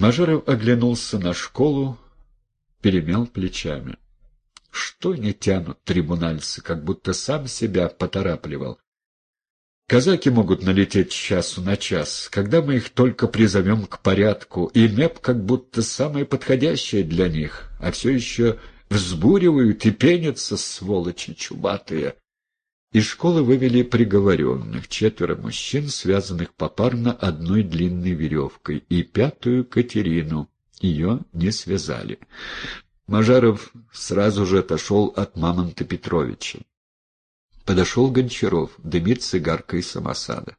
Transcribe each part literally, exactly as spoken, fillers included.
Мажаров оглянулся на школу, перемял плечами. Что не тянут трибунальцы, как будто сам себя поторапливал. Казаки могут налететь с часу на час, когда мы их только призовем к порядку, и МЭП как будто самое подходящее для них, а все еще взбуривают и пенятся, сволочи чубатые. Из школы вывели приговоренных, четверо мужчин, связанных попарно одной длинной веревкой, и пятую Катерину. Ее не связали. Мажаров сразу же отошел от Мамонта Петровича. Подошел Гончаров, дымит цигаркой из самосада.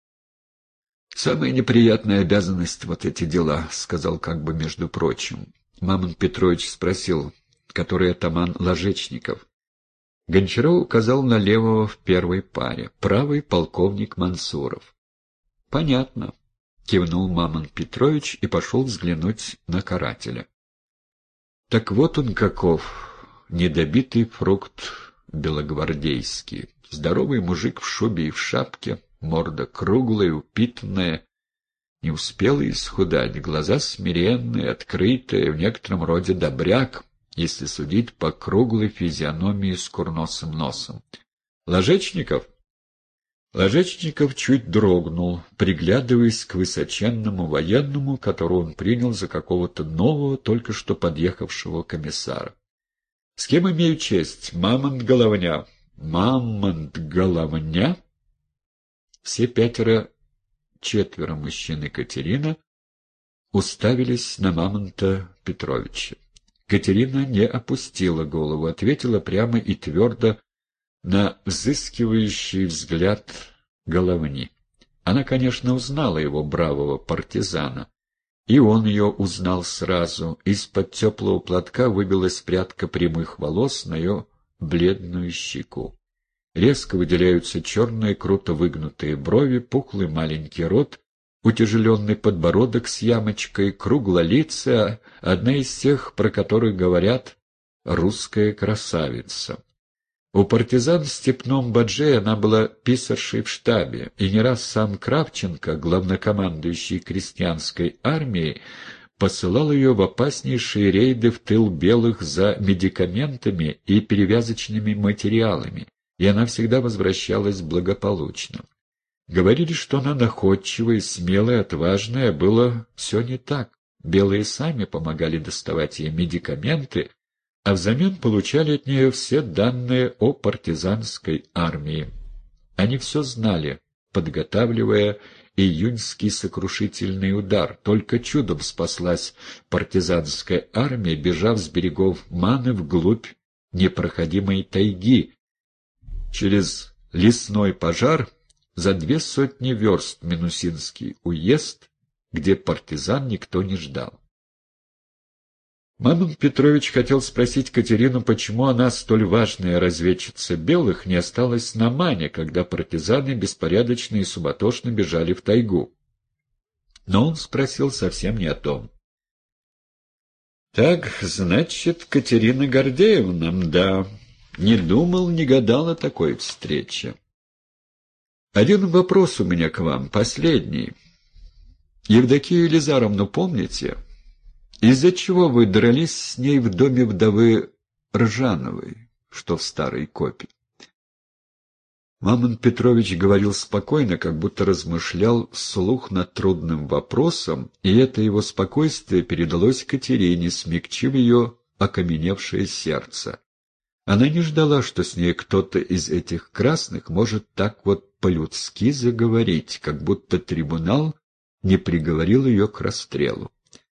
«Самая неприятная обязанность — вот эти дела», — сказал как бы между прочим. Мамонт Петрович спросил, который атаман Ложечников. Гончаров указал на левого в первой паре, правый — полковник Мансуров. «Понятно», — кивнул Мамонт Петрович и пошел взглянуть на карателя. Так вот он каков, недобитый фрукт белогвардейский. Здоровый мужик в шубе и в шапке, морда круглая, упитанная, не успела исхудать, глаза смиренные, открытые, в некотором роде добряк, если судить по круглой физиономии с курносым носом. Ложечников? Ложечников чуть дрогнул, приглядываясь к высоченному военному, которого он принял за какого-то нового, только что подъехавшего комиссара. — С кем имею честь? Мамонт Головня. — Мамонт Головня? Все пятеро, четверо мужчин и Катерина уставились на Мамонта Петровича. Катерина не опустила голову, ответила прямо и твердо на взыскивающий взгляд Головни. Она, конечно, узнала его бравого партизана. И он ее узнал сразу. Из-под теплого платка выбилась прядка прямых волос на ее бледную щеку. Резко выделяются черные, круто выгнутые брови, пухлый маленький рот, утяжеленный подбородок с ямочкой, круглолицая, одна из тех, про которых говорят «русская красавица». У партизан в степном Бадже она была писаршей в штабе, и не раз сам Кравченко, главнокомандующий крестьянской армией, посылал ее в опаснейшие рейды в тыл белых за медикаментами и перевязочными материалами, и она всегда возвращалась благополучно. Говорили, что она находчивая, смелая, отважная, было все не так. Белые сами помогали доставать ей медикаменты, а взамен получали от нее все данные о партизанской армии. Они все знали, подготавливая июньский сокрушительный удар. Только чудом спаслась партизанская армия, бежав с берегов Маны вглубь непроходимой тайги, через лесной пожар за две сотни верст Минусинский уезд, где партизан никто не ждал. Мамонт Петрович хотел спросить Катерину, почему она, столь важная разведчица белых, не осталась на Мане, когда партизаны беспорядочно и суматошно бежали в тайгу. Но он спросил совсем не о том. «Так, значит, Катерина Гордеевна, да, не думал, не гадал о такой встрече. Один вопрос у меня к вам, последний. Евдокию Елизаровну помните?» Из-за чего вы дрались с ней в доме вдовы Ржановой, что в Старой Копе? Мамонт Петрович говорил спокойно, как будто размышлял вслух над трудным вопросом, и это его спокойствие передалось Катерине, смягчив ее окаменевшее сердце. Она не ждала, что с ней кто-то из этих красных может так вот по-людски заговорить, как будто трибунал не приговорил ее к расстрелу.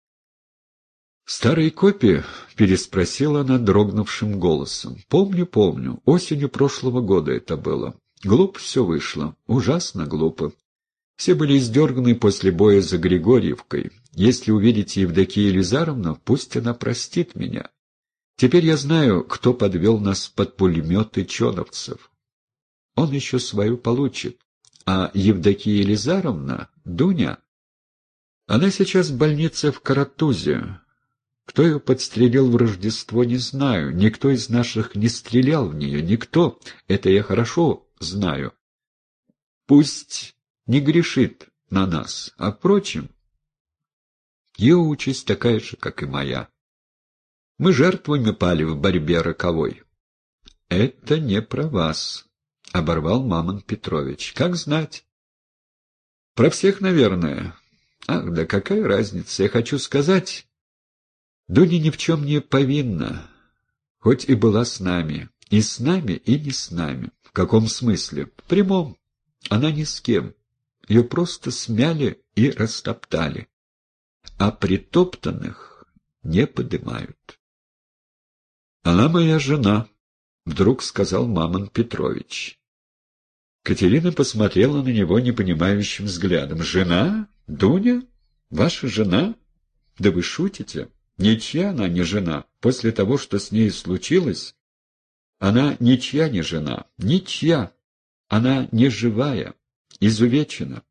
«В Старой Копе?» — переспросила она дрогнувшим голосом. «Помню, помню. Осенью прошлого года это было. Глупо все вышло. Ужасно глупо. Все были издерганы после боя за Григорьевкой. Если увидите Евдокию Елизаровну, пусть она простит меня. Теперь я знаю, кто подвел нас под пулеметы чоновцев. Он еще свою получит. А Евдокия Елизаровна, Дуня, она сейчас в больнице в Каратузе. Кто ее подстрелил в Рождество, не знаю. Никто из наших не стрелял в нее, никто. Это я хорошо знаю. Пусть не грешит на нас. А впрочем, Ее участь такая же, как и моя. Мы жертвами пали в борьбе роковой. — Это не про вас, — оборвал Мамон Петрович. — Как знать? — Про всех, наверное. Ах, да какая разница? Я хочу сказать, Дуня ни в чем не повинна, хоть и была с нами. И с нами, и не с нами. В каком смысле? В прямом. Она ни с кем. Ее просто смяли и растоптали. А притоптанных не подымают. «Она моя жена», — вдруг сказал Мамон Петрович. Катерина посмотрела на него непонимающим взглядом. «Жена? Дуня? Ваша жена? Да вы шутите? Ничья она не жена. После того, что с ней случилось, она ничья не жена. Ничья. Она не живая, изувечена».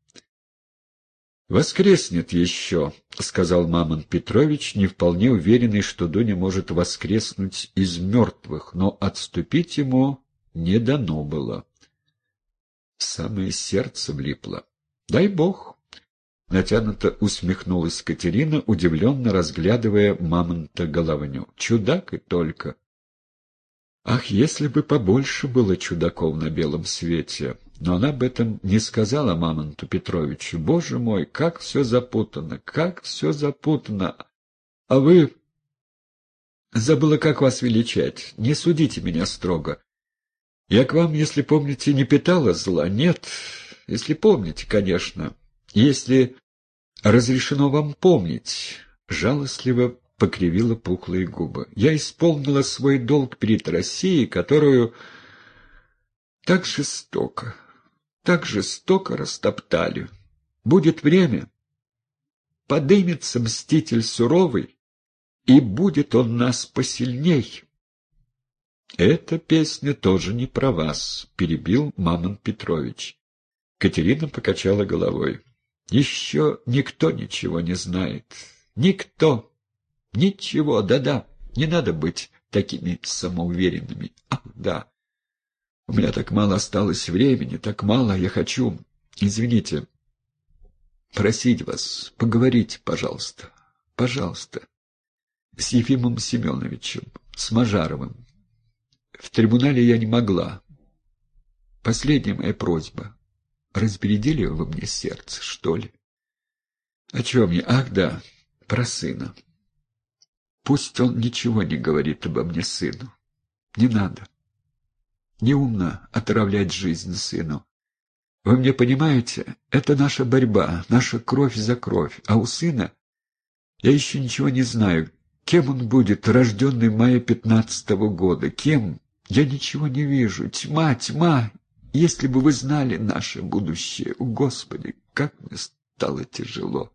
«Воскреснет еще», — сказал Мамон Петрович, не вполне уверенный, что Дуня может воскреснуть из мертвых, но отступить ему не дано было. Самое сердце влипло. «Дай бог!» — натянуто усмехнулась Катерина, удивленно разглядывая Мамонта головню. «Чудак и только!» Ах, если бы побольше было чудаков на белом свете! Но она об этом не сказала Мамонту Петровичу. Боже мой, как все запутано, как все запутано! А вы... Забыла, как вас величать. Не судите меня строго. Я к вам, если помните, не питала зла. Нет, если помните, конечно. Если разрешено вам помнить, жалостливо покривила пухлые губы. Я исполнила свой долг перед Россией, которую так жестоко, так жестоко растоптали. Будет время, подымется мститель суровый, и будет он нас посильней. Эта песня тоже не про вас, перебил Мамон Петрович. Катерина покачала головой. Еще никто ничего не знает. Никто. Ничего, да-да, не надо быть такими самоуверенными. Ах, да. У меня так мало осталось времени, так мало, я хочу... Извините, просить вас, поговорить, пожалуйста, пожалуйста, с Ефимом Семеновичем, с Мажаровым. В трибунале я не могла. Последняя моя просьба. Разбередили вы мне сердце, что ли? О чем я? Ах, да, про сына. Пусть он ничего не говорит обо мне сыну. Не надо. Неумно отравлять жизнь сыну. Вы мне понимаете, это наша борьба, наша кровь за кровь. А у сына я еще ничего не знаю. Кем он будет, рожденный мая пятнадцатого года? Кем? Я ничего не вижу. Тьма, тьма. Если бы вы знали наше будущее, о, Господи, как мне стало тяжело.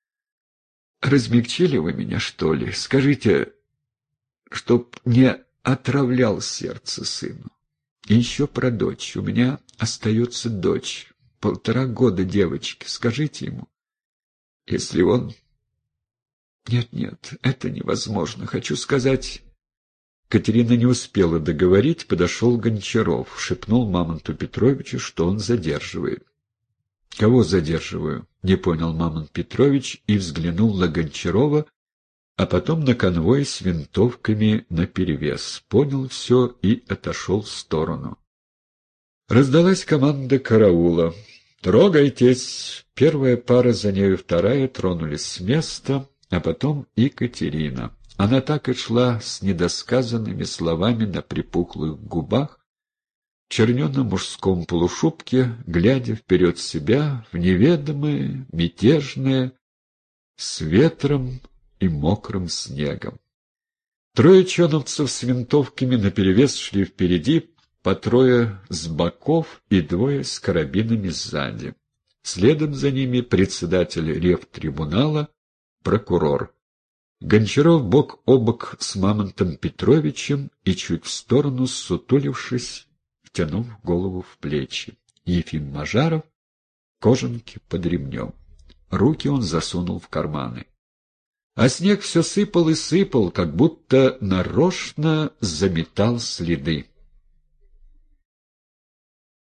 Размягчили вы меня, что ли? Скажите, чтоб не отравлял сердце сыну. И еще про дочь. У меня остается дочь. Полтора года девочки. Скажите ему, если он... Нет, нет, это невозможно. Хочу сказать... Катерина не успела договорить, подошел Гончаров, шепнул Мамонту Петровичу, что он задерживает. «Кого задерживаю?» — не понял Мамонт Петрович и взглянул на Гончарова, а потом на конвой с винтовками наперевес. Понял все и отошел в сторону. Раздалась команда караула. «Трогайтесь!» Первая пара, за нею вторая, тронулись с места, а потом и Катерина. Она так и шла с недосказанными словами на припухлых губах, в черненом мужском полушубке, глядя вперед себя в неведомое, мятежное, с ветром и мокрым снегом. Трое чоновцев с винтовками наперевес шли впереди, по трое с боков и двое с карабинами сзади. Следом за ними председатель ревтрибунала, прокурор. Гончаров бок о бок с Мамонтом Петровичем и чуть в сторону, ссутулившись, втянув голову в плечи. Ефим Мажаров, кожанки под ремнем. Руки он засунул в карманы. А снег все сыпал и сыпал, как будто нарочно заметал следы.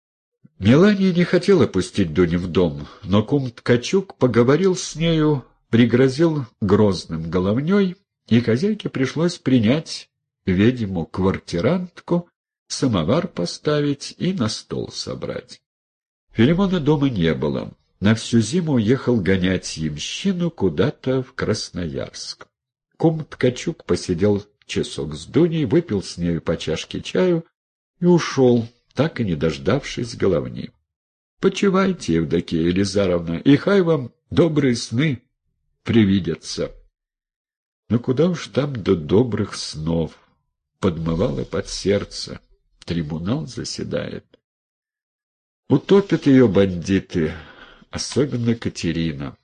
Мелания не хотела пустить Дуню в дом, но кум Ткачук поговорил с нею пригрозил грозным головней, и хозяйке пришлось принять ведьму-квартирантку, самовар поставить и на стол собрать. Филимона дома не было. На всю зиму уехал гонять ямщину куда-то в Красноярск. Кум Ткачук посидел часок с Дуней, выпил с нею по чашке чаю и ушел, так и не дождавшись головни. «Почивайте, Евдокия Елизаровна, и хай вам добрые сны привидятся». Но куда уж там до добрых снов, подмывало под сердце. Трибунал заседает. Утопят ее бандиты, особенно Катерина.